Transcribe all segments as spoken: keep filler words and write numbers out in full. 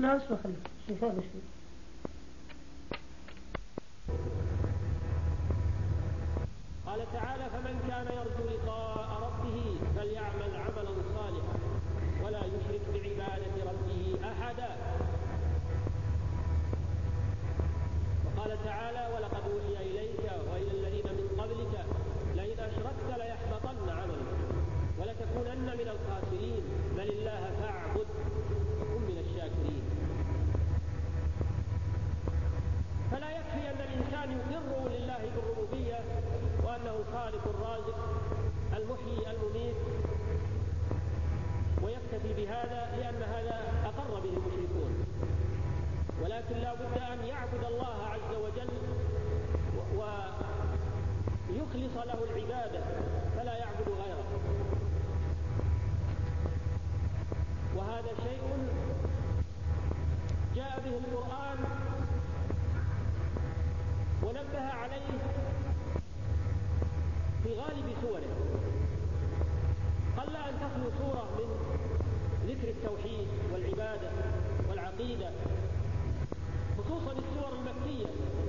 لا أسمع خلي شفاء بشيء. قال تعالى فمن كان يرجو لقاء ربه فليعمل عملا صالحا ولا يشرك بعبادة ربه أحدا. وقال تعالى ولقد أوحي إليك وإلى الذين من قبلك لئن أشركت ليحبطن عملك ولتكونن من الخاسرين بل الله فاعبد وكن من الشاكرين. فلا يكفي أن الإنسان يقر لله بالربوبية وأنه الخالق الرازق المحيي المميت ويكتفي بهذا لأن هذا أقر به المشركون، ولكن لا بد أن يعبد الله عز وجل ويخلص له العبادة فلا يعبد غيره. وهذا شيء جاء به القرآن ونبه عليه في غالب سوره. قل أن تخلو سورة من ذكر التوحيد والعبادة والعقيدة، خصوصا السور المكية،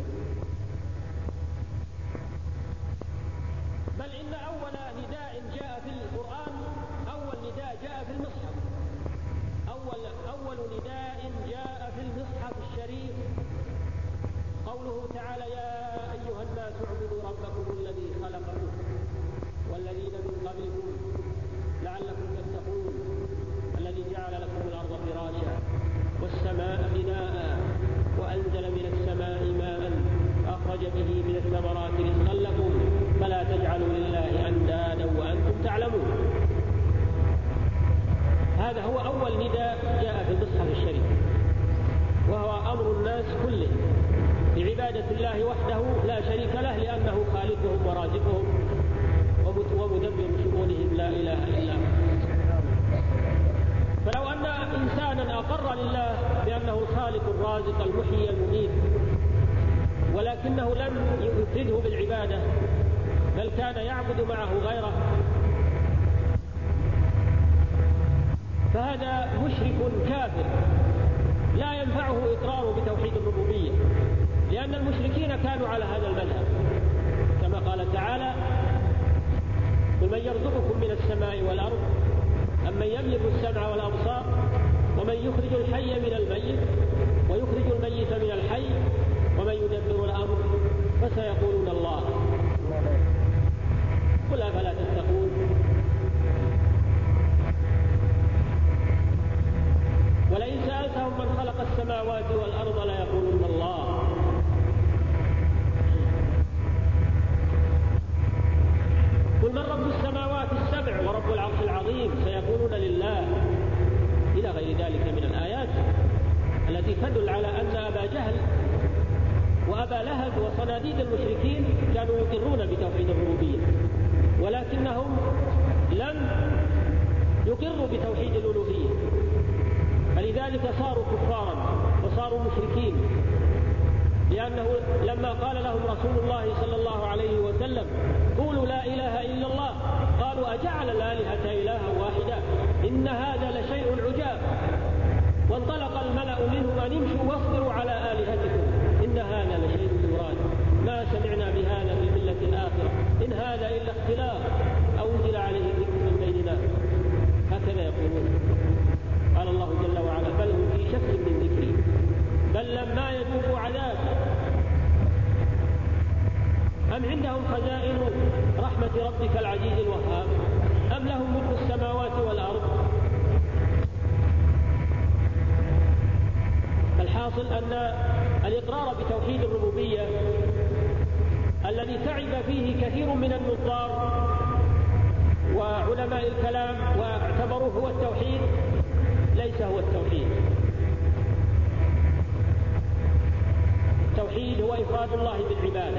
بل إن أول نداء جاء في القرآن أول نداء جاء في المصحف أول, أول نداء جاء في المصحف الشريف قوله تعالى يا أيها الناس اعبدوا ربكم الذي خلقكم والذين من قبلكم لعلكم تتقون الذي جعل لكم الأرض فراشا والسماء بناء وأنزل من السماء ماء أخرج به من الثمرات رزقا لكم فلا تجعلوا لله أندادا وأنتم تعلمون. هذا هو أول نداء جاء في المصحف الشريف، وهو أمر الناس كلهم بعبادة الله وحده لا شريك له لأنه خالقهم ورازقهم ومدبر شؤونهم لا إله إلا هو. فلو أن إنسانا أقر لله بأنه الخالق الرازق المحيي المميت ولكنه لم يفرده بالعبادة بل كان يعبد معه غيره فهذا مشرك كافر لا ينفعه إقراره بتوحيد الربوبية، لأن المشركين كانوا على هذا المذهب كما قال تعالى قل من يرزقكم من السماء والأرض أمن يملك السمع والأبصار ومن يخرج الحي من الميت ويخرج الميت من الحي ومن يدبر الأمر فسيقولون الله قل أفلا تتقون. ولئن سألتهم من خلق السماوات والأرض ليقولون الله. قل من رب السماوات السبع ورب العرش العظيم سيقولون لله، إلى غير ذلك من الآيات التي تدل على أن أبا جهل وأبا لهب وصناديد المشركين كانوا يقرون بتوحيد الربوبية ولكنهم لم يقروا بتوحيد الألوهية، فلذلك صاروا كفارا وصاروا مشركين، لأنه لما قال لهم رسول الله صلى الله عليه وسلم قولوا لا إله إلا الله قالوا أجعل الآلهة إلها واحدا إن هذا لشيء عجاب. وانطلق الملأ منهم أن امشوا واصبروا على آلهتكم إن هذا لشيء يراد ما سمعنا بهذا في الملة الآخرة إن هذا إلا اختلاف أو أنزل عليه ذكر من بيننا. هكذا يقولون. قال الله جل وعلا بل هم في شك من ذكري بل لما يذوقوا عذاب أم عندهم خزائن رحمة ربك العزيز الوهاب أم لهم ملك السماوات والأرض. الحاصل أن الإقرار بتوحيد الربوبية الذي تعب فيه كثير من النظار وعلماء الكلام واعتبروه هو التوحيد ليس هو التوحيد. التوحيد هو إفراد الله بالعبادة،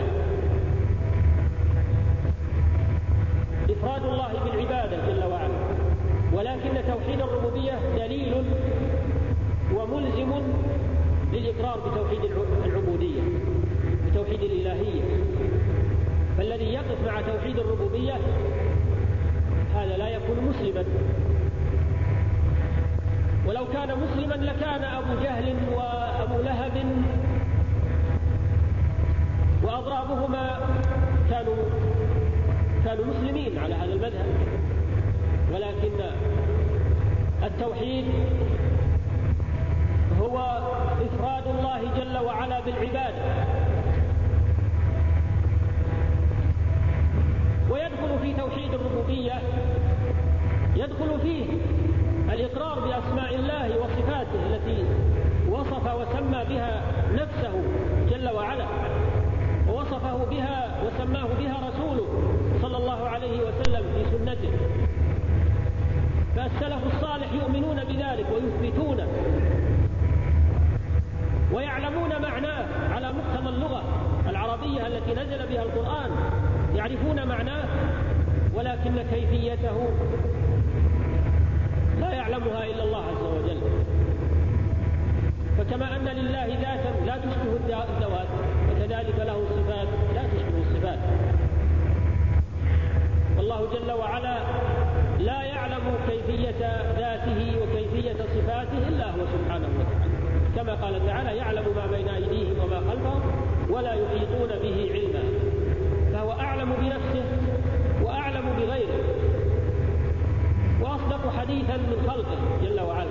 إفراد الله بالعبادة جل وعلا، ولكن توحيد الربوبية دليل وملزم للإقرار بتوحيد العبودية بتوحيد الإلهية. فالذي يقف مع توحيد الربوبية هذا لا يكون مسلما، ولو كان مسلما لكان أبو جهل وأبو لهب وأضرابهما كانوا كانوا مسلمين على هذا المذهب، ولكن التوحيد هو إفراد الله جل وعلا بالعبادة، ويدخل في توحيد الربوبية يدخل فيه الإقرار بأسماء الله وصفاته التي وصف وسمى بها نفسه جل وعلا، ووصفه بها وسماه بها رسوله صلى الله عليه وسلم في سنته. فالسلف الصالح يؤمنون بذلك ويثبتونه ويعلمون معناه على مقتضى اللغة العربية التي نزل بها القرآن، يعرفون معناه، ولكن كيفيته لا يعلمها إلا الله عز وجل. فكما أن لله ذاتا لا تشبه الذوات، فكذلك له صفات لا تشبه الصفات. والله جل وعلا لا يعلم كيفية ذاته وكيفية صفاته إلا هو سبحانه وتعالى، كما قال تعالى: يعلم ما بين أيديهم وما خلفهم ولا يحيطون به علما. فهو أعلم بنفسه وأعلم بغيره وأصدق حديثا من خلقه جل وعلا.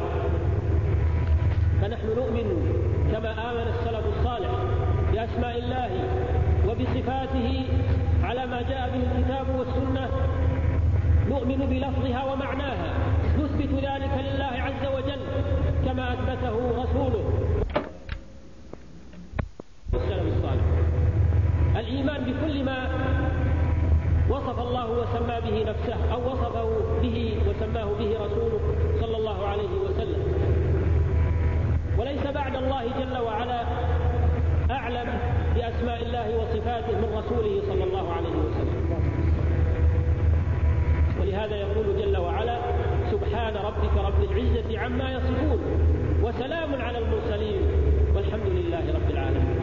فنحن نؤمن كما آمن السلف الصالح بأسماء الله وبصفاته على ما جاء به الكتاب والسنة، نؤمن بلفظها ومعناها، نثبت ذلك لله عز وجل كما أثبته رسوله السلف الصالح. الإيمان بكل ما وصف الله وسمى به نفسه أو وصفه به وسماه به رسوله صلى الله عليه وسلم، وليس بعد الله جل وعلا أعلم بأسماء الله وصفاته من رسوله صلى الله عليه وسلم. ولهذا يقول جل وعلا: سبحان ربك رب العزة عما يصفون وسلام على المرسلين والحمد لله رب العالمين.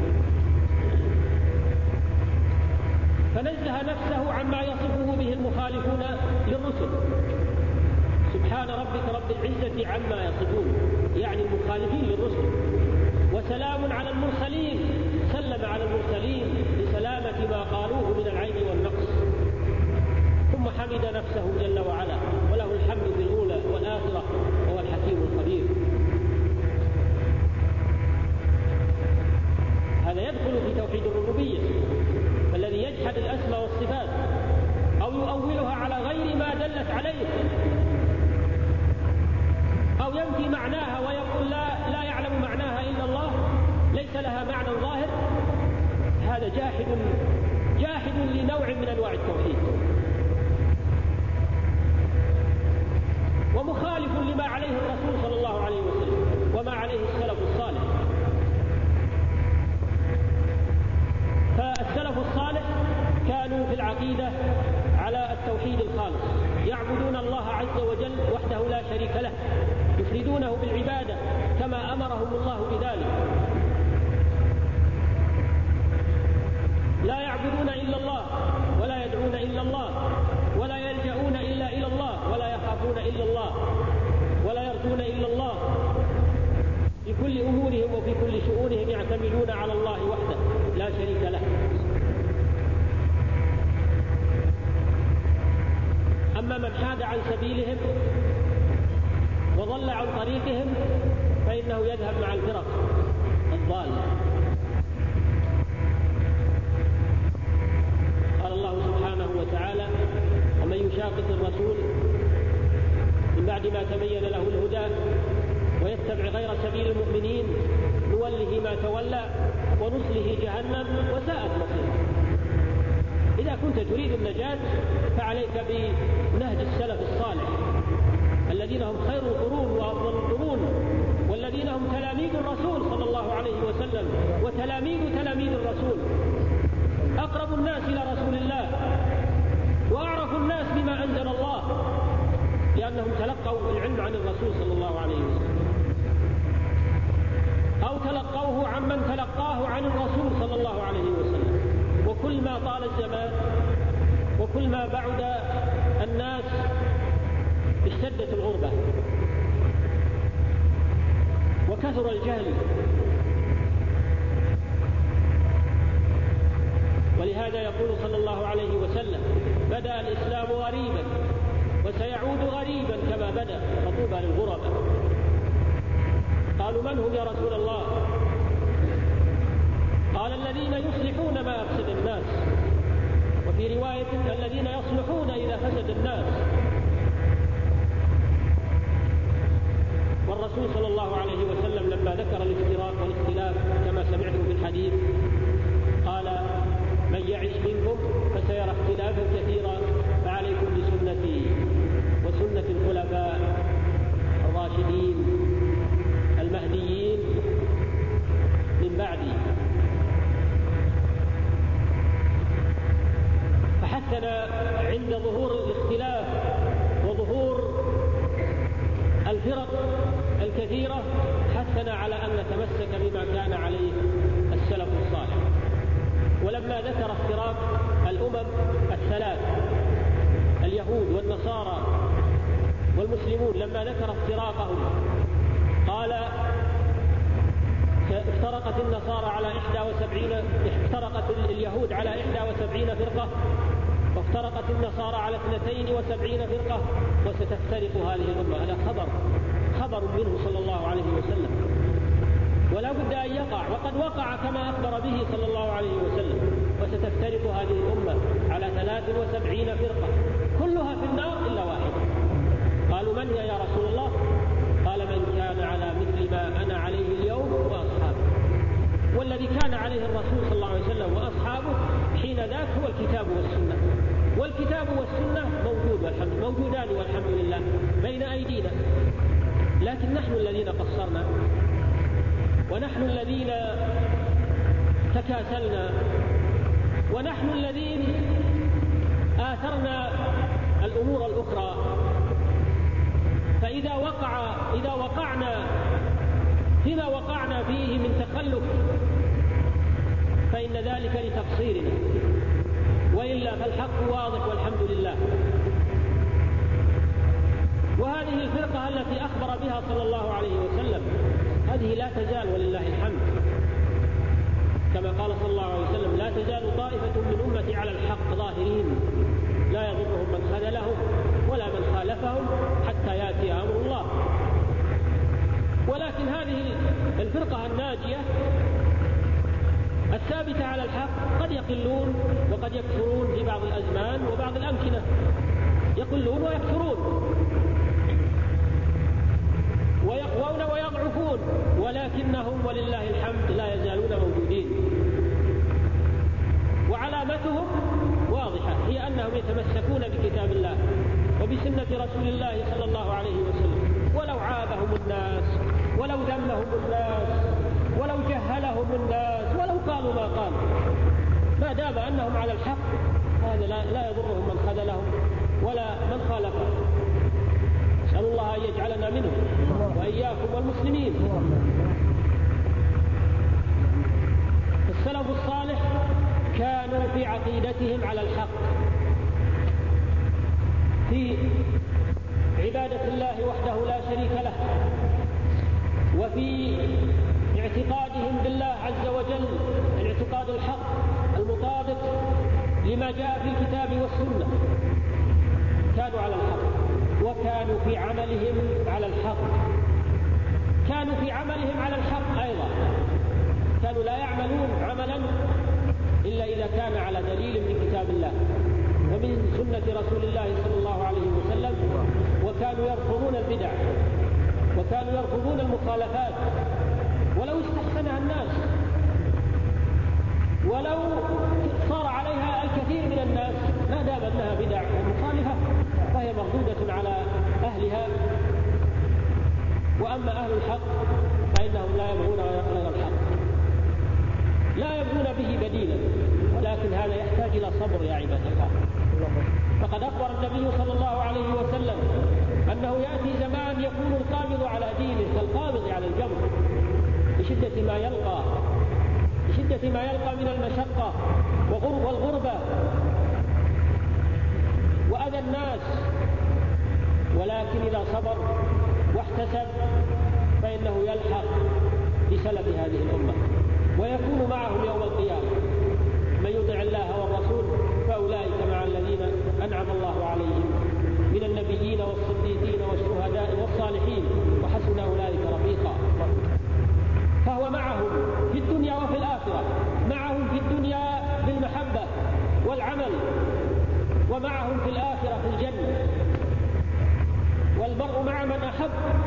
فنزه نفسه عما يصفه به المخالفون للرسل. سبحان ربك رب العزة عما يصفون، يعني المخالفين للرسل. وسلام على المرسلين، سلم على المرسلين لسلامة ما قالوه من العيب والنقص. ثم حمد نفسه جل وعلا، وله الحمد في الأولى والآخرة وهو الحكيم الخبير. هذا يدخل في توحيد الربوبية. فالذي يجحد الأسماء والصفات أو يؤولها على غير ما دلت عليه أو ينفي معناها ويقول لا, لا يعلم معناها إلا الله، ليس لها معنى ظاهر، هذا جاحد جاحد لنوع من أنواع التوحيد، ومخالف لما عليه الرسول صلى الله عليه وسلم وما عليه السلف الصالح. فالسلف الصالح كانوا في العقيدة على التوحيد الخالص، يعبدون الله عز وجل وحده لا شريك له، يفردونه بالعبادة كما أمرهم الله بذلك، لا يعبدون إلا الله ولا يدعون إلا الله ولا يلجؤون إلا إلى الله ولا يخافون إلا الله ولا يرجون إلا الله. في كل أمورهم وفي كل شؤونهم يعتمدون على الله وحده لا شريك له. أما من حاد عن سبيلهم وضل عن طريقهم فإنه يذهب مع الفرق الضالة. قال الله سبحانه وتعالى: ومن يشاقق الرسول من بعد ما تبين له الهدى ويتبع غير سبيل المؤمنين نوله ما تولى ونصله جهنم وساءت مصيره. إذا كنت تريد النجاة فعليك بنهج السلف الصالح الذين هم خير القرون وأفضل القرون، والذين هم تلاميذ الرسول صلى الله عليه وسلم وتلاميذ تلاميذ الرسول، أقرب الناس إلى رسول الله وأعرف الناس بما أنزل الله، لأنهم تلقوا العلم عن الرسول صلى الله عليه وسلم أو تلقوه عمن تلقاه عن الرسول صلى الله عليه وسلم. وكل ما طال الزمان وكل ما بعد الناس اشتدت الغربة، وكثر الجهل. ولهذا يقول صلى الله عليه وسلم: بدأ الإسلام غريبا وسيعود غريبا كما بدأ، فطوبى للغرباء. قالوا: من هم يا رسول الله؟ قال: الذين يصلحون ما أفسد الناس، وفي رواية: الذين يصلحون إذا فسد الناس. والرسول صلى الله عليه وسلم لما ذكر الافتراق والاختلاف كما سمعتم في الحديث قال: من يعش منكم فسيرى اختلافا كثيرا، فعليكم بسنتي وسنة الخلفاء الراشدين المهديين من بعدي. فحثنا عند ظهور الاختلاف وظهور الفرق الكثيرة، حثنا على أن نتمسك بما كان عليه السلف الصالح. ولما ذكر افتراق الأمم الثلاث اليهود والنصارى والمسلمون، لما ذكر افتراقهم قال: افترقت النصارى على إحدى وسبعين افترقت اليهود على إحدى وسبعين فرقة، وافترقت النصارى على اثنتين وسبعين فرقة، وستفترق هذه الأمة. هذا خبر خبر منه صلى الله عليه وسلم، ولا بد أن يقع، وقد وقع كما أخبر به صلى الله عليه وسلم: وستفترق هذه الأمة على ثلاث وسبعين فرقة كلها في النار إلا واحدة. قالوا: من هي يا رسول الله؟ قال: من كان على مثل ما أنا عليه اليوم وأصحابه. والذي كان عليه الرسول صلى الله عليه وسلم وأصحابه حين ذاك هو الكتاب والسنة، والكتاب والسنة موجود والحمد موجودان والحمد لله بين أيدينا، لكن نحن الذين قصرنا، ونحن الذين تكاسلنا، ونحن الذين آثرنا الأمور الأخرى. فإذا وقع إذا وقعنا فيما وقعنا فيه من تخلف فإن ذلك لتقصيرنا، وإلا فالحق واضح والحمد لله. وهذه الفرقة التي أخبر بها صلى الله عليه وسلم هذه لا تزال ولله الحمد، كما قال صلى الله عليه وسلم: لا تزال طائفة من أمتي على الحق ظاهرين لا يضرهم من خذلهم ولا من خالفهم حتى يأتي أمر الله. ولكن هذه الفرقة الناجية الثابتة على الحق قد يقلون وقد يكثرون في بعض الأزمان وبعض الأمكنة، يقلون ويكثرون ويقوون ويضعفون، ولكنهم ولله الحمد لا يزالون موجودين. وعلامتهم واضحة، هي أنهم يتمسكون بكتاب الله وبسنة رسول الله صلى الله عليه وسلم، ولو عابهم الناس، ولو ذمهم الناس، ولو جهلهم الناس، ولو قالوا ما قالوا، ما دام أنهم على الحق هذا لا يضرهم من خذلهم ولا من خالفهم. نسأل الله أن يجعلنا منهم وإياكم والمسلمين. السلف الصالح كانوا في عقيدتهم على الحق، في عبادة الله وحده لا شريك له، وفي اعتقادهم بالله عز وجل الاعتقاد الحق المطابق لما جاء في الكتاب والسنة. كانوا على الحق، وكانوا في عملهم على الحق، كانوا في عملهم على الحق أيضا. كانوا لا يعملون عملا إلا إذا كان على دليل من كتاب الله ومن سنة رسول الله صلى الله عليه وسلم، وكانوا يرفضون البدع، وكانوا يرفضون المخالفات ولو استحسنها الناس، ولو صار عليها الكثير من الناس، ما دام أنها بدع ومخالفة فهي مردودة على أهلها. وأما أهل الحق فإنهم لا يبغون غير الحق، لا يبغون به بديلا، ولكن هذا يحتاج إلى صبر يا عباد الله. فقد أخبر النبي صلى الله عليه وسلم أنه يأتي زمان يكون القابض على دينه كالقابض على الجمر، بشدة ما يلقى بشدة ما يلقى من المشقة والغربة وأذى الناس، ولكن إذا صبر واحتسب فإنه يلحق بسلف هذه الأمة ويكون معهم يوم القيامة. من يطع الله والرسول فأولئك مع الذين أنعم الله عليهم من النبيين والصديقين والشهداء والصالحين وحسن أولئك رفيقا. فهو معهم في الدنيا وفي الآخرة، معهم في الدنيا بالمحبة والعمل، ومعهم في الآخرة في الجنة. والمرء مع من أحب.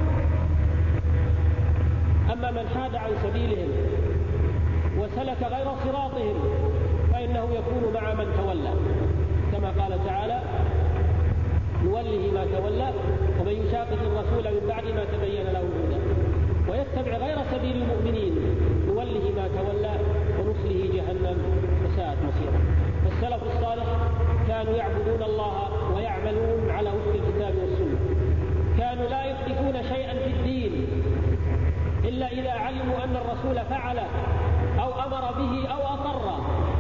أما من حاد عن سبيلهم وسلك غير صراطهم فإنه يكون مع من تولى، كما قال تعالى: نوله ما تولى ومن يشاقق الرسول من بعد ما تبين له الهدى ويتبع غير سبيل المؤمنين نوله ما تولى ونصله جهنم وساءت مصيرا. فالسلف الصالح كانوا يعبدون الله ويعملون على وفق الكتاب والسنة، كانوا لا يحدثون شيئا في الدين إلا إذا علموا أن الرسول فعل أو أمر به أو أقر،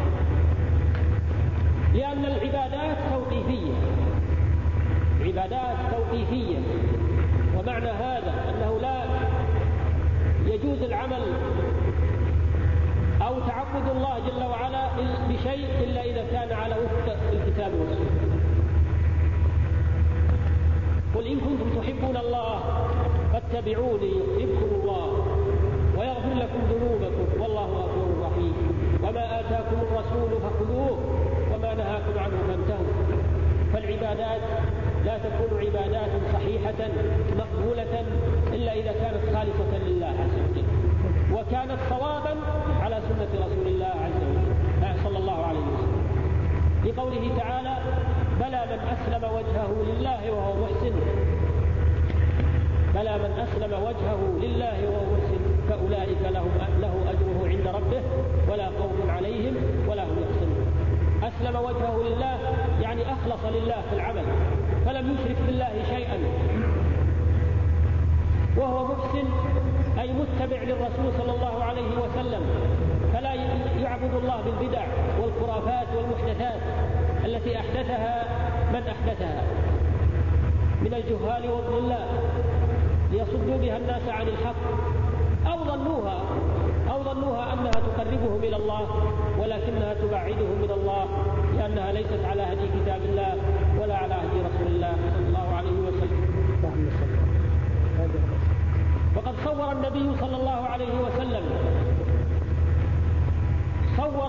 لأن العبادات توقيفية، عبادات توقيفية. ومعنى هذا أنه لا يجوز العمل أو تعبد الله جل وعلا بشيء إلا إذا كان على وفق الكتاب والسنة. قل إن كنتم تحبون الله فاتبعوني يحببكم الله ويغفر لكم ذنوبكم والله غفور رحيم. وما آتاكم الرسول فخذوه وما نهاكم عنه فانتهوا. فالعبادات لا تكون عبادات صحيحة مقبولة إلا إذا كانت خالصة لله عز وجل وكانت صوابا على سنة رسول الله عز وجل صلى الله عليه وسلم، لقوله تعالى: بلى من أسلم وجهه لله وهو محسن بلى من أسلم وجهه لله وهو محسن فأولئك لهم له أجره عند ربه ولا خوف عليهم ولا هم يحزنون. أسلم وجهه لله يعني أخلص لله في العمل فلم يشرك بالله شيئا، وهو محسن أي متبع للرسول صلى الله عليه وسلم، فلا يعبد الله بالبدع والخرافات والمحدثات التي أحدثها من أحدثها من الجهال والضلال ليصدوا بها الناس عن الحق، أو ظنوها أو ظنوها أنها تقربهم إلى الله ولكنها تبعدهم من الله، لأنها ليست على هدي كتاب الله ولا على هدي رسول الله صلى الله عليه وسلم. وقد صور النبي صلى الله عليه وسلم صور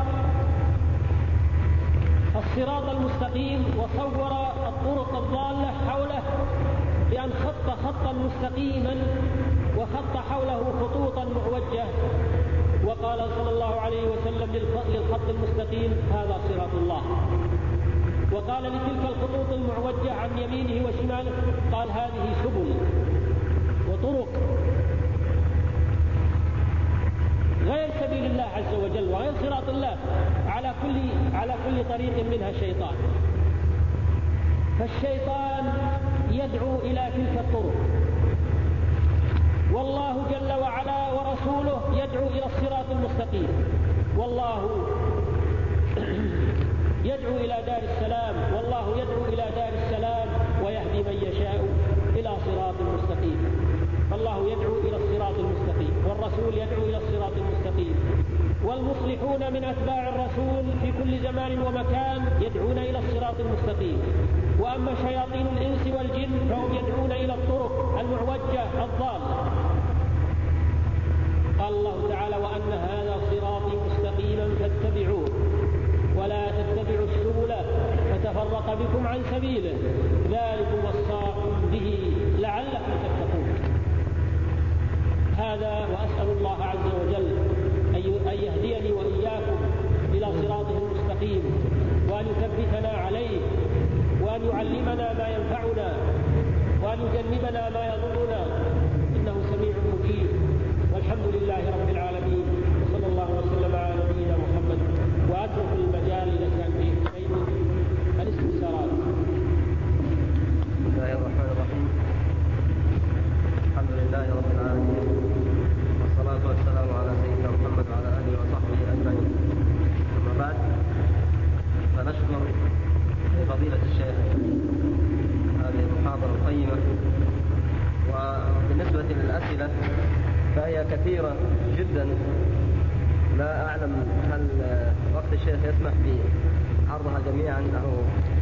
الصراط المستقيم وصور الطرق الضالة حوله بأن خط خطا مستقيما وخط حوله خطوطا معوجة، وقال صلى الله عليه وسلم للخط المستقيم: هذا صراط الله. وقال لتلك الخطوط المعوجة عن يمينه وشماله قال: هذه سبل وطرق غير سبيل الله عز وجل وغير صراط الله، على كل على كل طريق منها شيطان. فالشيطان يدعو إلى تلك الطرق، والله جل وعلا ورسوله يدعو إلى الصراط المستقيم. والله يدعو إلى دار السلام، والله يدعو إلى دار السلام ويهدي من يشاء إلى صراط مستقيم. فالله يدعو إلى الصراط المستقيم والرسول يدعو إلى الصراط المستقيم، والمصلحون من أتباع الرسول في كل زمان ومكان يدعون إلى الصراط المستقيم. وأما شياطين الإنس والجن فهم يدعون إلى الطرق المعوجة الضالة. قال الله تعالى: وأن هذا صراطي مستقيما فاتبعوه ولا تتبعوا السبل فتفرق بكم عن سبيله ذلكم وصاكم به لعلكم تتقون. هذا وأسأل الله عز وجل أن يهديني وإياكم إلى صراطه المستقيم وأن يثبتنا عليه وأن يعلمنا ما ينفعنا وأن يجنبنا ما يضرنا، إنه سميع مجيب. والحمد لله رب العالمين، وصلى الله وسلم على نبينا محمد. وأترك المجال لك في شيء الاستفسارات. بسم الله الرحمن الرحيم. الحمد لله رب العالمين، والصلاة والسلام على سيدنا محمد وعلى آله وصحبه أجمعين. أما بعد، فنشكر فضيلة الشيخ هذه المحاضرة القيمة و بالنسبة للأسئلة فهي كثيرة جدا، لا أعلم هل وقت الشيخ يسمح بعرضها جميعا أو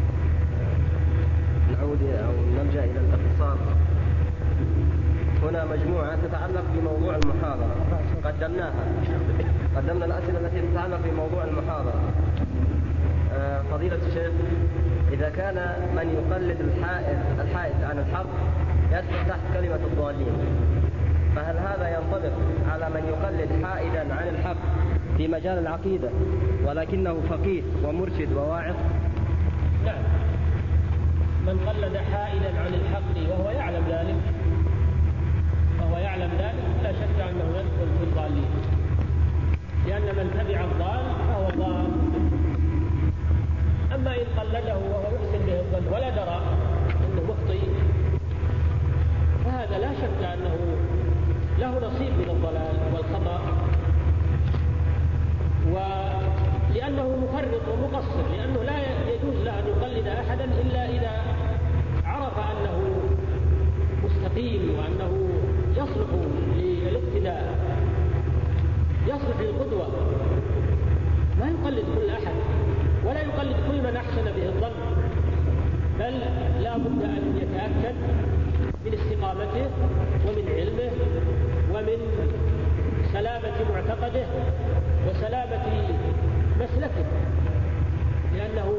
نعود أو نلجأ إلى الاختصار. هنا مجموعة تتعلق بموضوع المحاضرة قدمناها، قدمنا الأسئلة التي تتعلق بموضوع المحاضرة. فضيلة الشيخ، إذا كان من يقلد الحائد الحائد عن الحق يدخل تحت كلمة الضالين، فهل هذا ينطبق على من يقلد حائدا عن الحق في مجال العقيدة ولكنه فقيه ومرشد وواعظ؟ نعم، من قلد حائدا عن الحق وهو يعلم ذلك وهو يعلم ذلك لا شك أنه يدخل في الضالين، لأن من تبع الضال فهو ضال. أما إن قلده وهو يحسن به الظن ولا درى أنه مخطئ فهذا لا شك أنه له نصيب من الضلال والخطأ، ولأنه مفرط ومقصر، لأنه لا يجوز له أن يقلد أحدا إلا إذا عرف أنه مستقيم وأنه يصلح للاقتداء، يصلح للقدوة. لا يقلد كل أحد ولا يقلد كل من أحسن به الظن، بل لا بد أن يتأكد من استقامته ومن علمه ومن سلامة معتقده وسلامة مسلكه، لأنه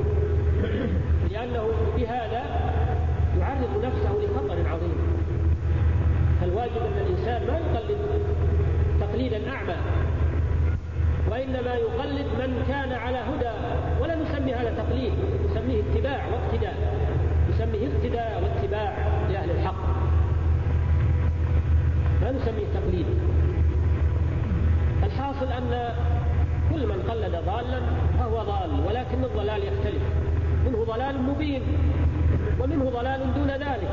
لأنه بهذا يعرض نفسه لخطر عظيم. فالواجب أن الإنسان ما يقلد تقليدا أعمى، وإنما يقلد من كان على هدى، ولا نسمي هذا تقليد، نسميه اتباع واقتداء، نسميه اقتداء واتباع لأهل الحق، لا نسميه تقليد. الحاصل أن كل من قلد ضالا فهو ضال، ولكن الضلال يختلف، منه ضلال مبين ومنه ضلال دون ذلك،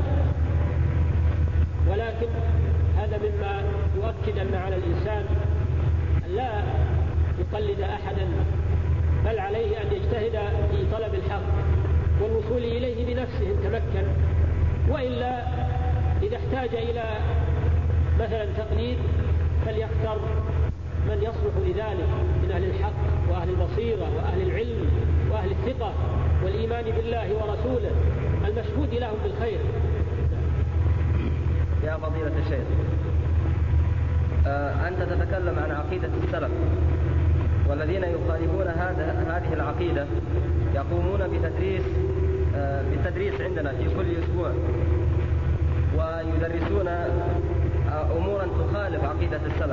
ولكن هذا مما يؤكد أن على الإنسان أن لا يقلد أحدا، بل عليه أن يجتهد في طلب الحق والوصول إليه بنفسه إن تمكن، وإلا إذا احتاج إلى مثلا تقليد فليختر من يصلح لذلك من أهل الحق وأهل البصيرة وأهل العلم وأهل الثقة والإيمان بالله ورسوله المشهود لهم بالخير. يا فضيلة الشيخ، آه أنت تتكلم عن عقيدة السلف، والذين يخالفون هذه العقيدة يقومون بتدريس آه بالتدريس عندنا في كل أسبوع، ويدرسون آه أمورا تخالف عقيدة السلف،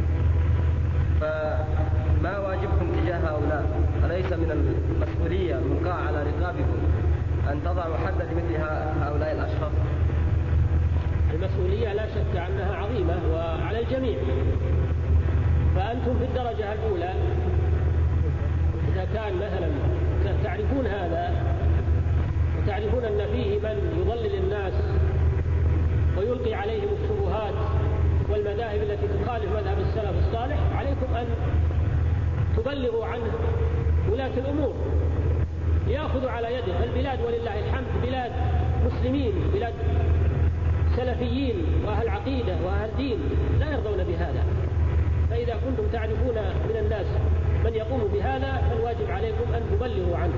فما واجبكم تجاه هؤلاء؟ أليس من المسؤولية الملقاة على رقابكم أن تضعوا حدا لمثل هؤلاء الأشخاص؟ المسؤولية لا شك أنها عظيمة وعلى الجميع، فأنتم في الدرجة الأولى إذا كان مثلا تعرفون هذا وتعرفون أن فيه من يضلل الناس ويلقي عليهم الشبهات والمذاهب التي تخالف مذهب السلف الصالح، عليكم أن تبلغوا عنه ولاة الأمور ليأخذوا على يده. فالبلاد ولله الحمد بلاد مسلمين، بلاد سلفيين وأهل عقيدة وأهل دين لا يرضون بهذا، فإذا كنتم تعرفون من الناس من يقوم بهذا فالواجب عليكم أن تبلغوا عنه.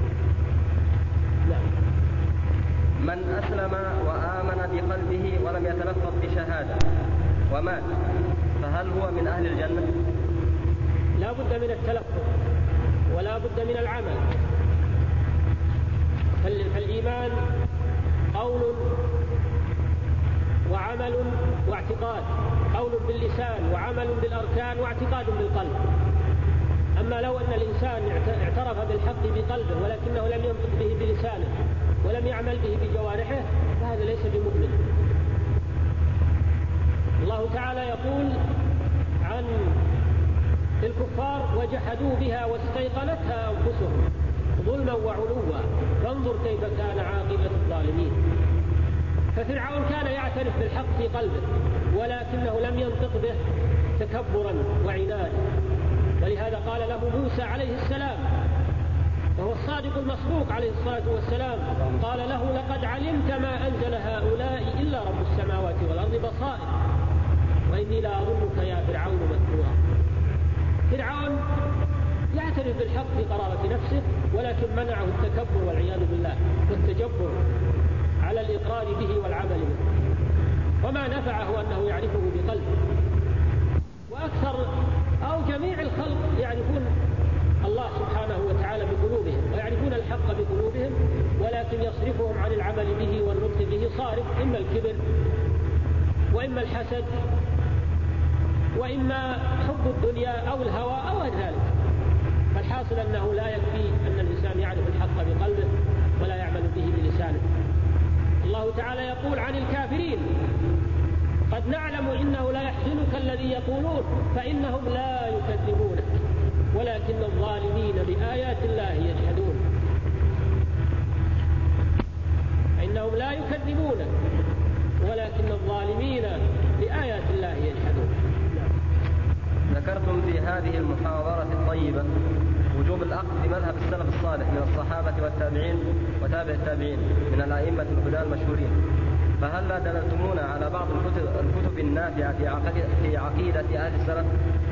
نعم. من أسلم وآمن بقلبه ولم يتلفظ بشهادة ومات، فهل هو من أهل الجنة؟ لا بد من التلفظ ولا بد من العمل. فالإيمان قول وعمل واعتقاد، قول باللسان وعمل بالأركان واعتقاد بالقلب. أما لو أن الإنسان اعترف بالحق بقلبه ولكنه لم ينطق به بلسانه ولم يعمل به بجوارحه فهذا ليس بمؤمن. الله تعالى يقول عن الكفار: وجحدوا بها واستيقنتها أنفسهم ظلما وعلوا فانظر كيف كان عاقبة الظالمين. ففرعون كان يعترف بالحق في قلبه ولكنه لم ينطق به تكبرا وعنادا، ولهذا قال له موسى عليه السلام وهو الصادق والصادق المصدوق عليه الصلاة والسلام قال له لقد علمت ما أنزل هؤلاء إلا رب السماوات والأرض بصائر وإني لا أظنك يا فرعون مذكورا. فرعون يعترف بالحق في قرارة نفسه، ولكن منعه التكبر والعياذ بالله والتجبر على الإقرار به والعمل به، وما نفعه أنه يعرفه بقلبه. وأكثر أو جميع الخلق يعرفون الله سبحانه وتعالى بقلوبهم ويعرفون الحق بقلوبهم، ولكن يصرفهم عن العمل به والنطق به صارف، إما الكبر وإما الحسد وإما حب الدنيا أو الهوى أو غير ذلك. فالحاصل أنه لا يكفي أن الإنسان يعرف الحق بقلبه ولا يعمل به بلسانه. الله تعالى يقول عن الكافرين قد نعلم إنه لا يحزنك الذي يقولون فإنهم لا يكذبونك ولكن الظالمين بآيات الله يجحدون. فإنهم لا يكذبونك ولكن الظالمين بآيات الله يجحدون. ذكرتم في هذه المحاضرة الطيبة وجوب الأخذ بمذهب السلف الصالح من الصحابة والتابعين وتابع التابعين من الأئمة الهدى المشهورين، فهل لا دللتمونا على بعض الكتب, الكتب النافعة في عقيدة, في عقيدة أهل السلف؟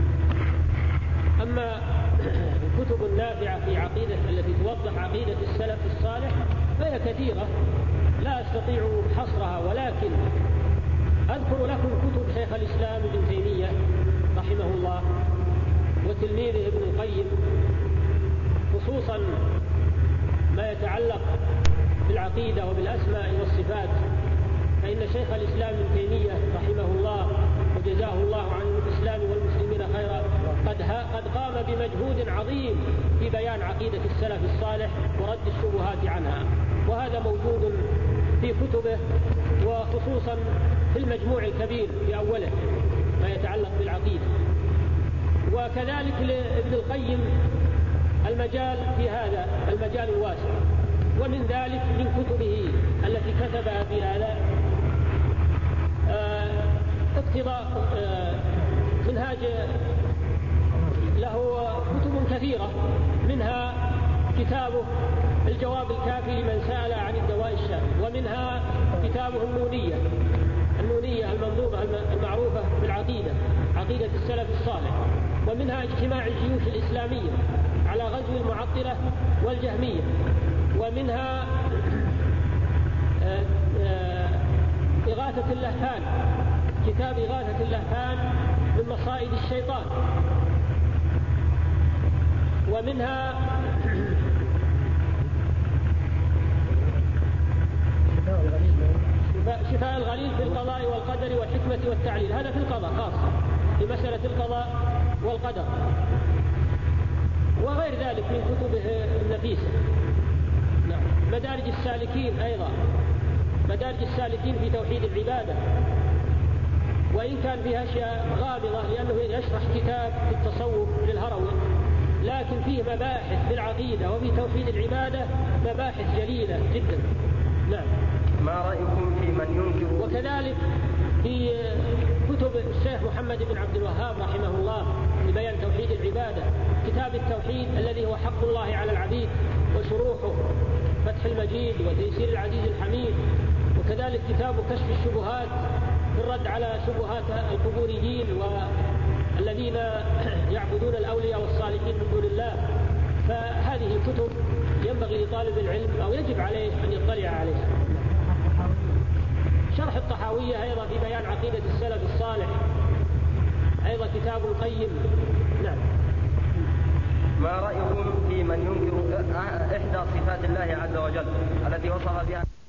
أما الكتب النافعة في عقيدة التي توضح عقيدة السلف الصالح فهي كثيرة لا أستطيع حصرها، ولكن أذكر لكم كتب شيخ الإسلام ابن تيمية رحمه الله وتلميذه ابن القيم، خصوصا ما يتعلق بالعقيدة وبالأسماء والصفات. فإن شيخ الإسلام ابن تيمية رحمه الله وجزاه الله عن الإسلام والمسلمين خيرا قد, قد قام بمجهود عظيم في بيان عقيدة السلف الصالح ورد الشبهات عنها، وهذا موجود في كتبه وخصوصا في المجموع الكبير في أوله ما يتعلق بالعقيدة. وكذلك لابن القيم المجال في هذا المجال الواسع، ومن ذلك من كتبه التي كتبها في هذا اقتضاء منهاج له كتب كثيرة، منها كتابه الجواب الكافي لمن سأل عن الدواء الشافي، ومنها كتابه النونية النونية المنظومة المعروفة بالعقيدة عقيدة السلف الصالح، ومنها اجتماع الجيوش الإسلامية على غزو المعطلة والجهمية، ومنها إغاثة اللهفان كتاب إغاثة اللهفان من مصائد الشيطان، ومنها شفاء الغليل في القضاء والقدر والحكمة والتعليل، هذا في القضاء خاصة في مسألة القضاء والقدر، وغير ذلك من كتبه النفيسة. نعم. مدارج السالكين أيضا، مدارج السالكين في توحيد العبادة، وإن كان فيها أشياء غامضة لأنه يشرح كتاب في التصوف للهروي، لكن فيه مباحث في العقيدة وفي توحيد العبادة مباحث جليلة جدا. نعم. ما رأيكم في من ينكر؟ وكذلك في كتب الشيخ محمد بن عبد الوهاب رحمه الله لبيان توحيد العبادة، كتاب التوحيد الذي هو حق الله على العبيد وشروحه فتح المجيد وتيسير العزيز الحميد، وكذلك كتاب كشف الشبهات في الرد على شبهات القبوريين والذين يعبدون الأولياء والصالحين من دون الله. فهذه الكتب ينبغي لطالب العلم أو يجب عليه أن يطلع عليها. شرح الطحاوية أيضا في بيان عقيدة السلف الصالح، أيضا كتاب القيم. نعم. ما رأيكم في من ينكر إحدى صفات الله عز وجل التي وصف بها